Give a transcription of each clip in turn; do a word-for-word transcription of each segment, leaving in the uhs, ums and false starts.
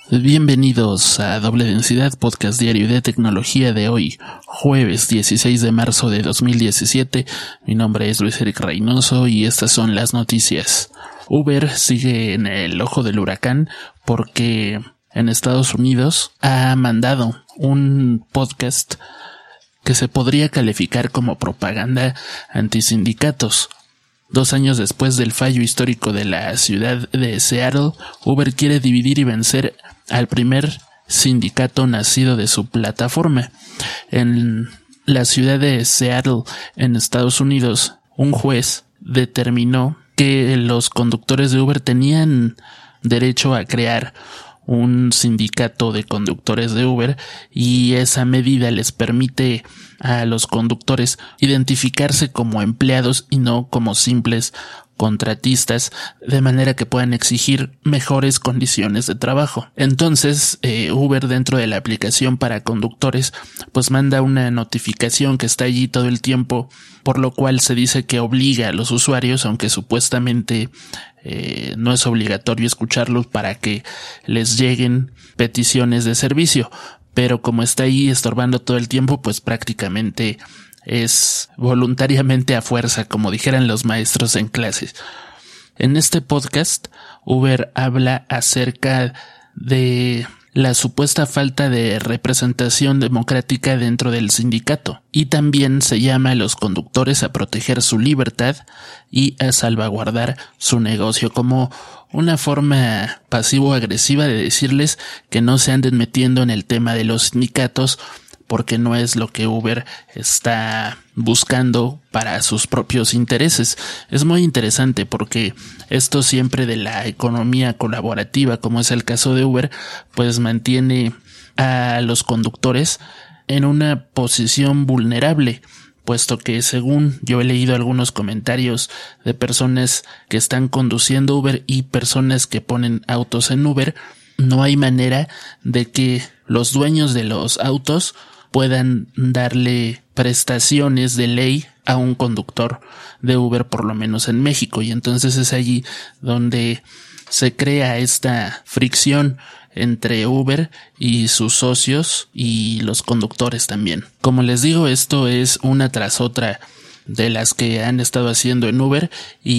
Bienvenidos a Doble Densidad, podcast diario de tecnología de hoy, jueves dieciséis de marzo de dos mil diecisiete. Mi nombre es Luis Eric Reynoso y estas son las noticias. Uber sigue en el ojo del huracán porque en Estados Unidos ha mandado un podcast que se podría calificar como propaganda antisindicatos. Dos años después del fallo histórico de la ciudad de Seattle, Uber quiere dividir y vencer al primer sindicato nacido de su plataforma. En la ciudad de Seattle, en Estados Unidos, un juez determinó que los conductores de Uber tenían derecho a crear un sindicato de conductores de Uber y esa medida les permite a los conductores identificarse como empleados y no como simples contratistas, de manera que puedan exigir mejores condiciones de trabajo. Entonces, eh, Uber dentro de la aplicación para conductores, pues manda una notificación que está allí todo el tiempo, por lo cual se dice que obliga a los usuarios, aunque supuestamente eh, no es obligatorio escucharlos para que les lleguen peticiones de servicio, pero como está ahí estorbando todo el tiempo, pues prácticamente es voluntariamente a fuerza, como dijeran los maestros en clases. En este podcast, Uber habla acerca de la supuesta falta de representación democrática dentro del sindicato y también se llama a los conductores a proteger su libertad y a salvaguardar su negocio, como una forma pasivo-agresiva de decirles que no se anden metiendo en el tema de los sindicatos, porque no es lo que Uber está buscando para sus propios intereses. Es muy interesante porque esto siempre de la economía colaborativa, como es el caso de Uber, pues mantiene a los conductores en una posición vulnerable, puesto que según yo he leído algunos comentarios de personas que están conduciendo Uber y personas que ponen autos en Uber, no hay manera de que los dueños de los autos puedan darle prestaciones de ley a un conductor de Uber, por lo menos en México, y entonces es allí donde se crea esta fricción entre Uber y sus socios y los conductores también. Como les digo, esto es una tras otra de las que han estado haciendo en Uber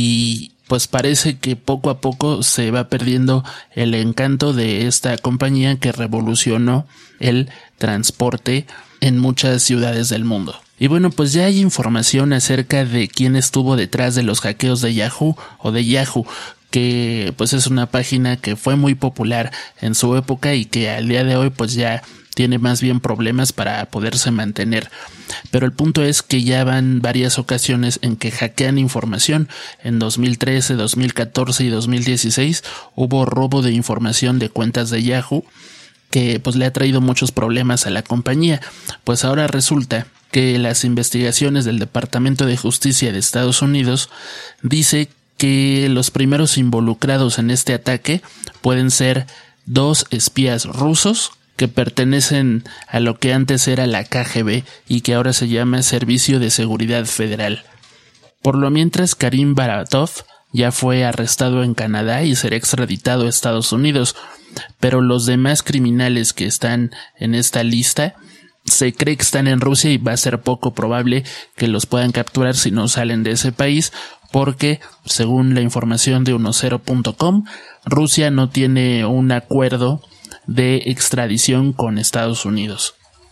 y pues parece que poco a poco se va perdiendo el encanto de esta compañía que revolucionó el transporte en muchas ciudades del mundo. Y bueno, pues ya hay información acerca de quién estuvo detrás de los hackeos de Yahoo o de Yahoo, que pues es una página que fue muy popular en su época y que al día de hoy pues ya tiene más bien problemas para poderse mantener. Pero el punto es que ya van varias ocasiones en que hackean información. En dos mil trece, dos mil catorce y dos mil dieciséis hubo robo de información de cuentas de Yahoo que pues le ha traído muchos problemas a la compañía. Pues ahora resulta que las investigaciones del Departamento de Justicia de Estados Unidos dice que los primeros involucrados en este ataque pueden ser dos espías rusos que pertenecen a lo que antes era la K G B y que ahora se llama Servicio de Seguridad Federal. Por lo mientras, Karim Baratov ya fue arrestado en Canadá y será extraditado a Estados Unidos, pero los demás criminales que están en esta lista se cree que están en Rusia y va a ser poco probable que los puedan capturar si no salen de ese país, porque según la información de uno cero punto com, Rusia no tiene un acuerdo de extradición con Estados Unidos.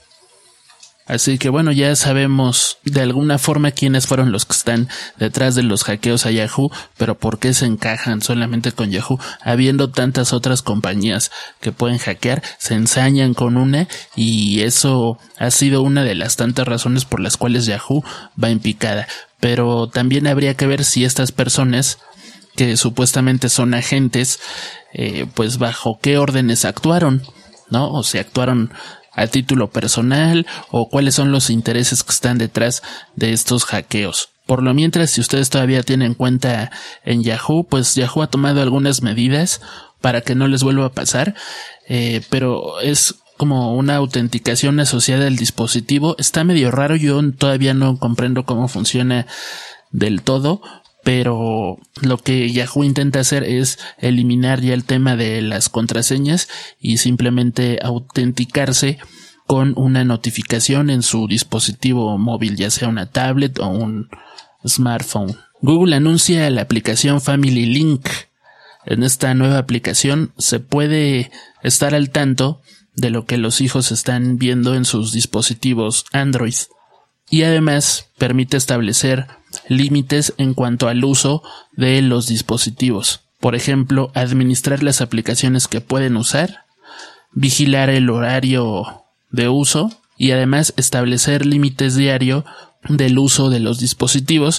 Así que bueno, ya sabemos de alguna forma quiénes fueron los que están detrás de los hackeos a Yahoo, pero por qué se encajan solamente con Yahoo, habiendo tantas otras compañías que pueden hackear, se ensañan con una y eso ha sido una de las tantas razones por las cuales Yahoo va en picada. Pero también habría que ver si estas personas que supuestamente son agentes, eh, pues bajo qué órdenes actuaron, ¿no? O si actuaron a título personal o cuáles son los intereses que están detrás de estos hackeos. Por lo mientras, si ustedes todavía tienen cuenta en Yahoo, pues Yahoo ha tomado algunas medidas para que no les vuelva a pasar, eh, pero es como una autenticación asociada al dispositivo. Está medio raro, yo todavía no comprendo cómo funciona del todo, pero lo que Yahoo intenta hacer es eliminar ya el tema de las contraseñas y simplemente autenticarse con una notificación en su dispositivo móvil, ya sea una tablet o un smartphone. Google anuncia la aplicación Family Link. En esta nueva aplicación se puede estar al tanto de lo que los hijos están viendo en sus dispositivos Android. Y además permite establecer límites en cuanto al uso de los dispositivos. Por ejemplo, administrar las aplicaciones que pueden usar, vigilar el horario de uso y además establecer límites diarios del uso de los dispositivos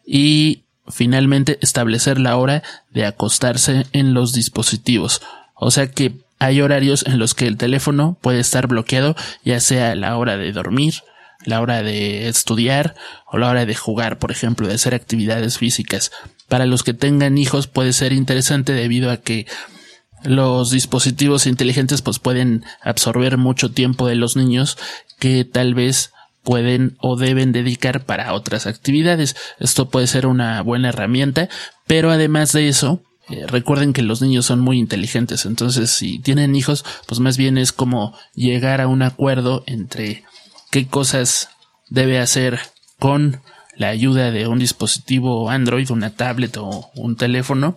y finalmente establecer la hora de acostarse en los dispositivos. O sea que hay horarios en los que el teléfono puede estar bloqueado, ya sea la hora de dormir, la hora de estudiar o la hora de jugar, por ejemplo, de hacer actividades físicas. Para los que tengan hijos puede ser interesante debido a que los dispositivos inteligentes pues pueden absorber mucho tiempo de los niños que tal vez pueden o deben dedicar para otras actividades. Esto puede ser una buena herramienta, pero además de eso, eh, recuerden que los niños son muy inteligentes, entonces si tienen hijos, pues más bien es como llegar a un acuerdo entre qué cosas debe hacer con la ayuda de un dispositivo Android, una tablet o un teléfono,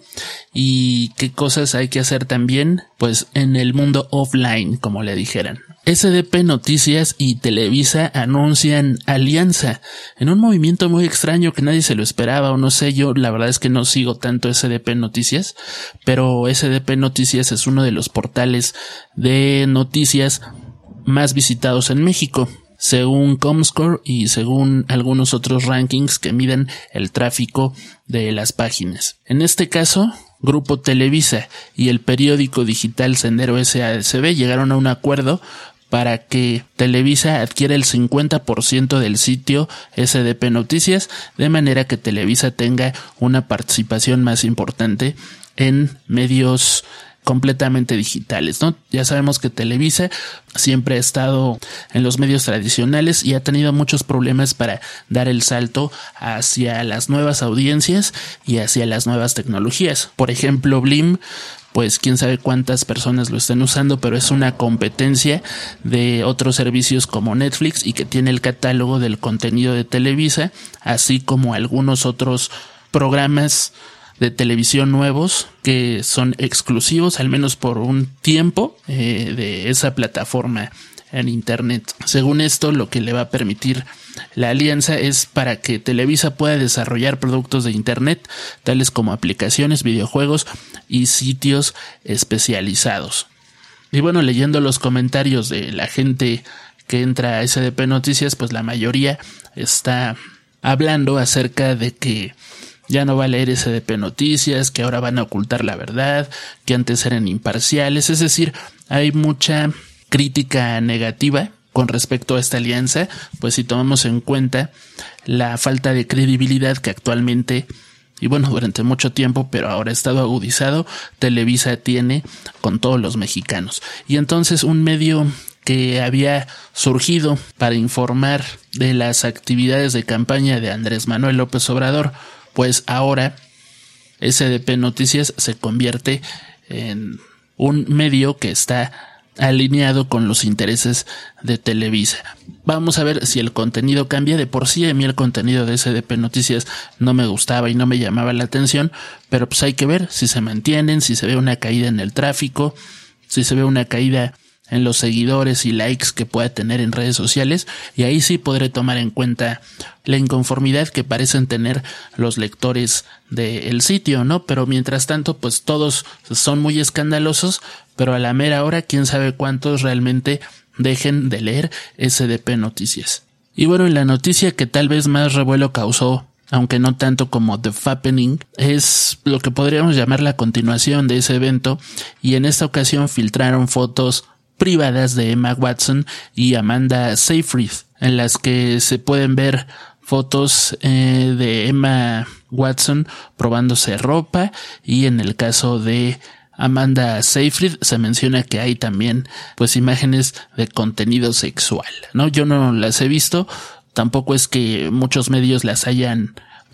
y qué cosas hay que hacer también, pues en el mundo offline, como le dijeran. S D P Noticias y Televisa anuncian alianza en un movimiento muy extraño que nadie se lo esperaba, o no sé, yo la verdad es que no sigo tanto S D P Noticias, pero S D P Noticias es uno de los portales de noticias más visitados en México, según Comscore y según algunos otros rankings que miden el tráfico de las páginas. En este caso, Grupo Televisa y el periódico digital Sendero S A S B llegaron a un acuerdo para que Televisa adquiera el cincuenta por ciento del sitio S D P Noticias, de manera que Televisa tenga una participación más importante en medios completamente digitales, ¿no? Ya sabemos que Televisa siempre ha estado en los medios tradicionales y ha tenido muchos problemas para dar el salto hacia las nuevas audiencias y hacia las nuevas tecnologías. Por ejemplo, Blim, pues quién sabe cuántas personas lo están usando, pero es una competencia de otros servicios como Netflix y que tiene el catálogo del contenido de Televisa, así como algunos otros programas de televisión nuevos que son exclusivos, al menos por un tiempo, eh, de esa plataforma en internet. Según esto, lo que le va a permitir la alianza es para que Televisa pueda desarrollar productos de internet, tales como aplicaciones, videojuegos y sitios especializados. Y bueno, leyendo los comentarios de la gente que entra a S D P Noticias, pues la mayoría está hablando acerca de que ya no va a leer S D P Noticias, que ahora van a ocultar la verdad, que antes eran imparciales. Es decir, hay mucha crítica negativa con respecto a esta alianza, pues si tomamos en cuenta la falta de credibilidad que actualmente, y bueno, durante mucho tiempo, pero ahora ha estado agudizado, Televisa tiene con todos los mexicanos. Y entonces un medio que había surgido para informar de las actividades de campaña de Andrés Manuel López Obrador, pues ahora S D P Noticias se convierte en un medio que está alineado con los intereses de Televisa. Vamos a ver si el contenido cambia. De por sí a mí el contenido de S D P Noticias no me gustaba y no me llamaba la atención, pero pues hay que ver si se mantienen, si se ve una caída en el tráfico, si se ve una caída en los seguidores y likes que pueda tener en redes sociales, y ahí sí podré tomar en cuenta la inconformidad que parecen tener los lectores del sitio, ¿no? Pero mientras tanto, pues todos son muy escandalosos, pero a la mera hora, quién sabe cuántos realmente dejen de leer S D P Noticias. Y bueno, la noticia que tal vez más revuelo causó, aunque no tanto como The Fappening, es lo que podríamos llamar la continuación de ese evento, y en esta ocasión filtraron fotos privadas de Emma Watson y Amanda Seyfried, en las que se pueden ver fotos eh, de Emma Watson probándose ropa, y en el caso de Amanda Seyfried se menciona que hay también pues imágenes de contenido sexual, ¿no? Yo no las he visto, tampoco es que muchos medios las hayan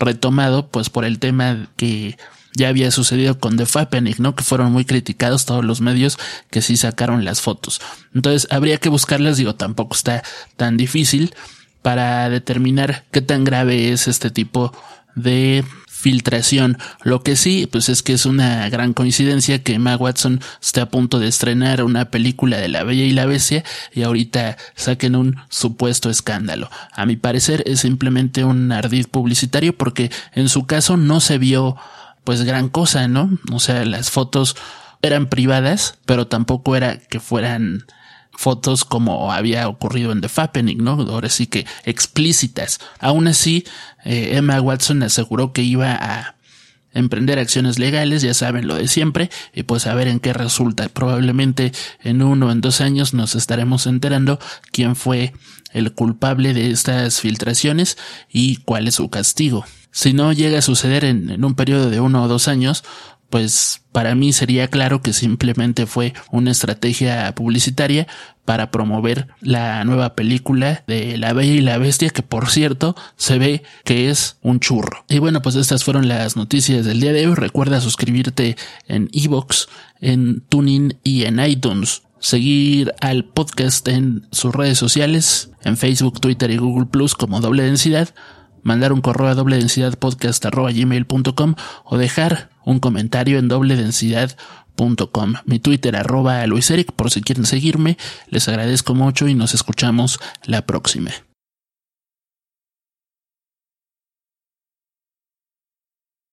retomado pues por el tema que ya había sucedido con The Fappening, ¿no? Que fueron muy criticados todos los medios que sí sacaron las fotos. Entonces habría que buscarlas, digo, tampoco está tan difícil para determinar qué tan grave es este tipo de filtración. Lo que sí, pues es que es una gran coincidencia que Emma Watson esté a punto de estrenar una película de La Bella y la Bestia y ahorita saquen un supuesto escándalo. A mi parecer es simplemente un ardid publicitario porque en su caso no se vio pues gran cosa, ¿no? O sea, las fotos eran privadas, pero tampoco era que fueran fotos como había ocurrido en The Fappening, ¿no? Ahora sí que explícitas. Aún así, eh, Emma Watson aseguró que iba a emprender acciones legales, ya saben lo de siempre, y pues a ver en qué resulta. Probablemente en uno o en dos años nos estaremos enterando quién fue el culpable de estas filtraciones y cuál es su castigo. Si no llega a suceder en, en un periodo de uno o dos años, pues para mí sería claro que simplemente fue una estrategia publicitaria para promover la nueva película de La Bella y la Bestia, que por cierto se ve que es un churro. Y bueno, pues estas fueron las noticias del día de hoy. Recuerda suscribirte en iVoox, en TuneIn y en iTunes. Seguir al podcast en sus redes sociales, en Facebook, Twitter y Google Plus como Doble Densidad. Mandar un correo a doble densidad podcast arroba gmail punto com o dejar un comentario en doble densidad punto com. Mi Twitter arroba Luis Eric por si quieren seguirme. Les agradezco mucho y nos escuchamos la próxima.